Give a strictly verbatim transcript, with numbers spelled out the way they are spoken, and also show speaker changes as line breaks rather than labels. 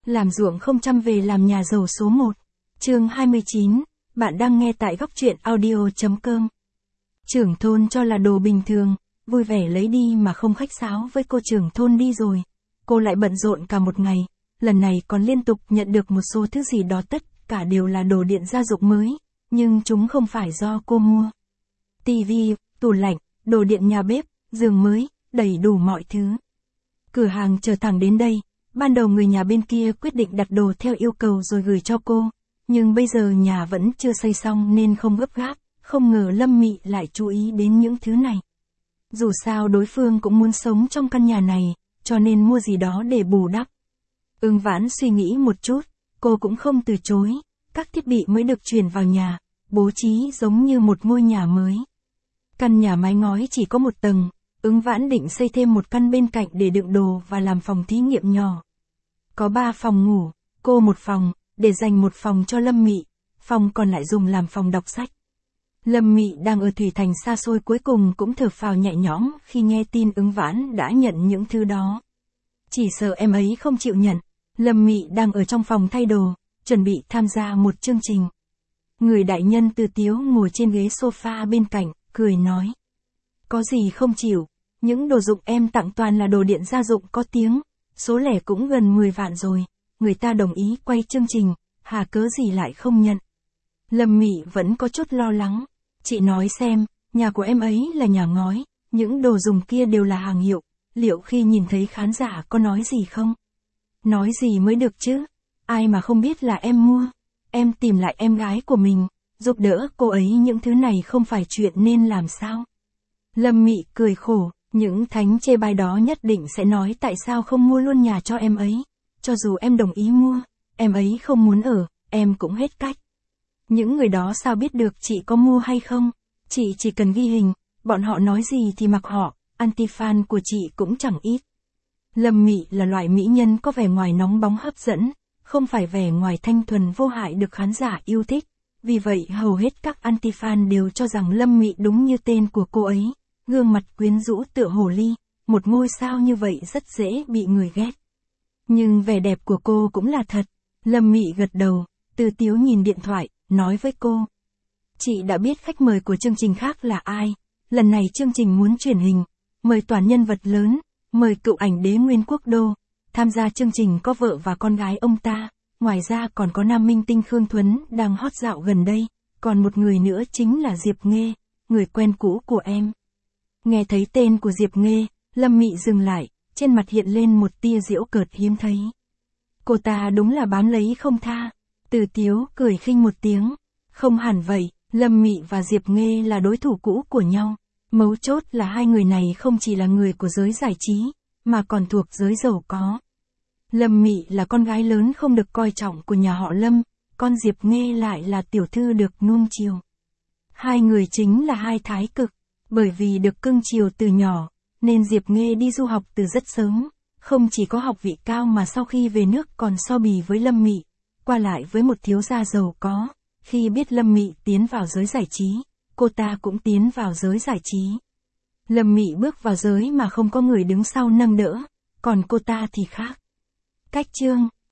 làm ruộng không chăm về làm nhà giàu số một. Chương hai mươi chín, bạn đang nghe tại góc truyện audio chấm com. Trưởng thôn cho là đồ bình thường, vui vẻ lấy đi mà không khách sáo với cô trưởng thôn đi rồi. Cô lại bận rộn cả một ngày, lần này còn liên tục nhận được một số thứ gì đó, tất cả đều là đồ điện gia dụng mới, nhưng chúng không phải do cô mua. Tivi, tủ lạnh, đồ điện nhà bếp, giường mới, đầy đủ mọi thứ. Cửa hàng chờ thẳng đến đây, ban đầu người nhà bên kia quyết định đặt đồ theo yêu cầu rồi gửi cho cô, nhưng bây giờ nhà vẫn chưa xây xong nên không gấp gáp, không ngờ Lâm Mị lại chú ý đến những thứ này. Dù sao đối phương cũng muốn sống trong căn nhà này, cho nên mua gì đó để bù đắp. Ưng Vãn suy nghĩ một chút, cô cũng không từ chối, các thiết bị mới được chuyển vào nhà, bố trí giống như một ngôi nhà mới. Căn nhà mái ngói chỉ có một tầng, Ưng Vãn định xây thêm một căn bên cạnh để đựng đồ và làm phòng thí nghiệm nhỏ. Có ba phòng ngủ, cô một phòng, để dành một phòng cho Lâm Mị, phòng còn lại dùng làm phòng đọc sách. Lâm Mị đang ở Thủy Thành xa xôi cuối cùng cũng thở phào nhẹ nhõm khi nghe tin Ưng Vãn đã nhận những thứ đó. Chỉ sợ em ấy không chịu nhận. Lâm Mị đang ở trong phòng thay đồ, chuẩn bị tham gia một chương trình. Người đại nhân Từ Tiếu ngồi trên ghế sofa bên cạnh, cười nói. Có gì không chịu, những đồ dụng em tặng toàn là đồ điện gia dụng có tiếng, số lẻ cũng gần mười vạn rồi, người ta đồng ý quay chương trình, hà cớ gì lại không nhận. Lâm Mị vẫn có chút lo lắng, chị nói xem, nhà của em ấy là nhà ngói, những đồ dùng kia đều là hàng hiệu, liệu khi nhìn thấy khán giả có nói gì không? Nói gì mới được chứ, ai mà không biết là em mua, em tìm lại em gái của mình, giúp đỡ cô ấy những thứ này không phải chuyện nên làm sao? Lâm Mị cười khổ, những thánh chê bai đó nhất định sẽ nói tại sao không mua luôn nhà cho em ấy, cho dù em đồng ý mua, em ấy không muốn ở, em cũng hết cách. Những người đó sao biết được chị có mua hay không, chị chỉ cần ghi hình, bọn họ nói gì thì mặc họ, anti-fan của chị cũng chẳng ít. Lâm Mị là loại mỹ nhân có vẻ ngoài nóng bóng hấp dẫn, không phải vẻ ngoài thanh thuần vô hại được khán giả yêu thích, vì vậy hầu hết các anti-fan đều cho rằng Lâm Mị đúng như tên của cô ấy, gương mặt quyến rũ tựa hồ ly, một ngôi sao như vậy rất dễ bị người ghét. Nhưng vẻ đẹp của cô cũng là thật. Lâm Mị gật đầu, Từ Tiếu nhìn điện thoại, nói với cô. Chị đã biết khách mời của chương trình khác là ai, lần này chương trình muốn truyền hình, mời toàn nhân vật lớn, mời cựu ảnh đế Nguyên Quốc Đô, tham gia chương trình có vợ và con gái ông ta, ngoài ra còn có nam minh tinh Khương Thuấn đang hot dạo gần đây, còn một người nữa chính là Diệp Nghê, người quen cũ của em. Nghe thấy tên của Diệp Nghê, Lâm Mị dừng lại, trên mặt hiện lên một tia giễu cợt hiếm thấy. Cô ta đúng là bám lấy không tha. Từ Tiếu cười khinh một tiếng. Không hẳn vậy, Lâm Mị và Diệp Nghê là đối thủ cũ của nhau. Mấu chốt là hai người này không chỉ là người của giới giải trí, mà còn thuộc giới giàu có. Lâm Mị là con gái lớn không được coi trọng của nhà họ Lâm, con Diệp Nghê lại là tiểu thư được nuông chiều. Hai người chính là hai thái cực, bởi vì được cưng chiều từ nhỏ, nên Diệp Nghê đi du học từ rất sớm, không chỉ có học vị cao mà sau khi về nước còn so bì với Lâm Mị, qua lại với một thiếu gia giàu có. Khi biết Lâm Mị tiến vào giới giải trí, cô ta cũng tiến vào giới giải trí. Lâm Mị bước vào giới mà không có người đứng sau nâng đỡ, còn cô ta thì khác. Cách chương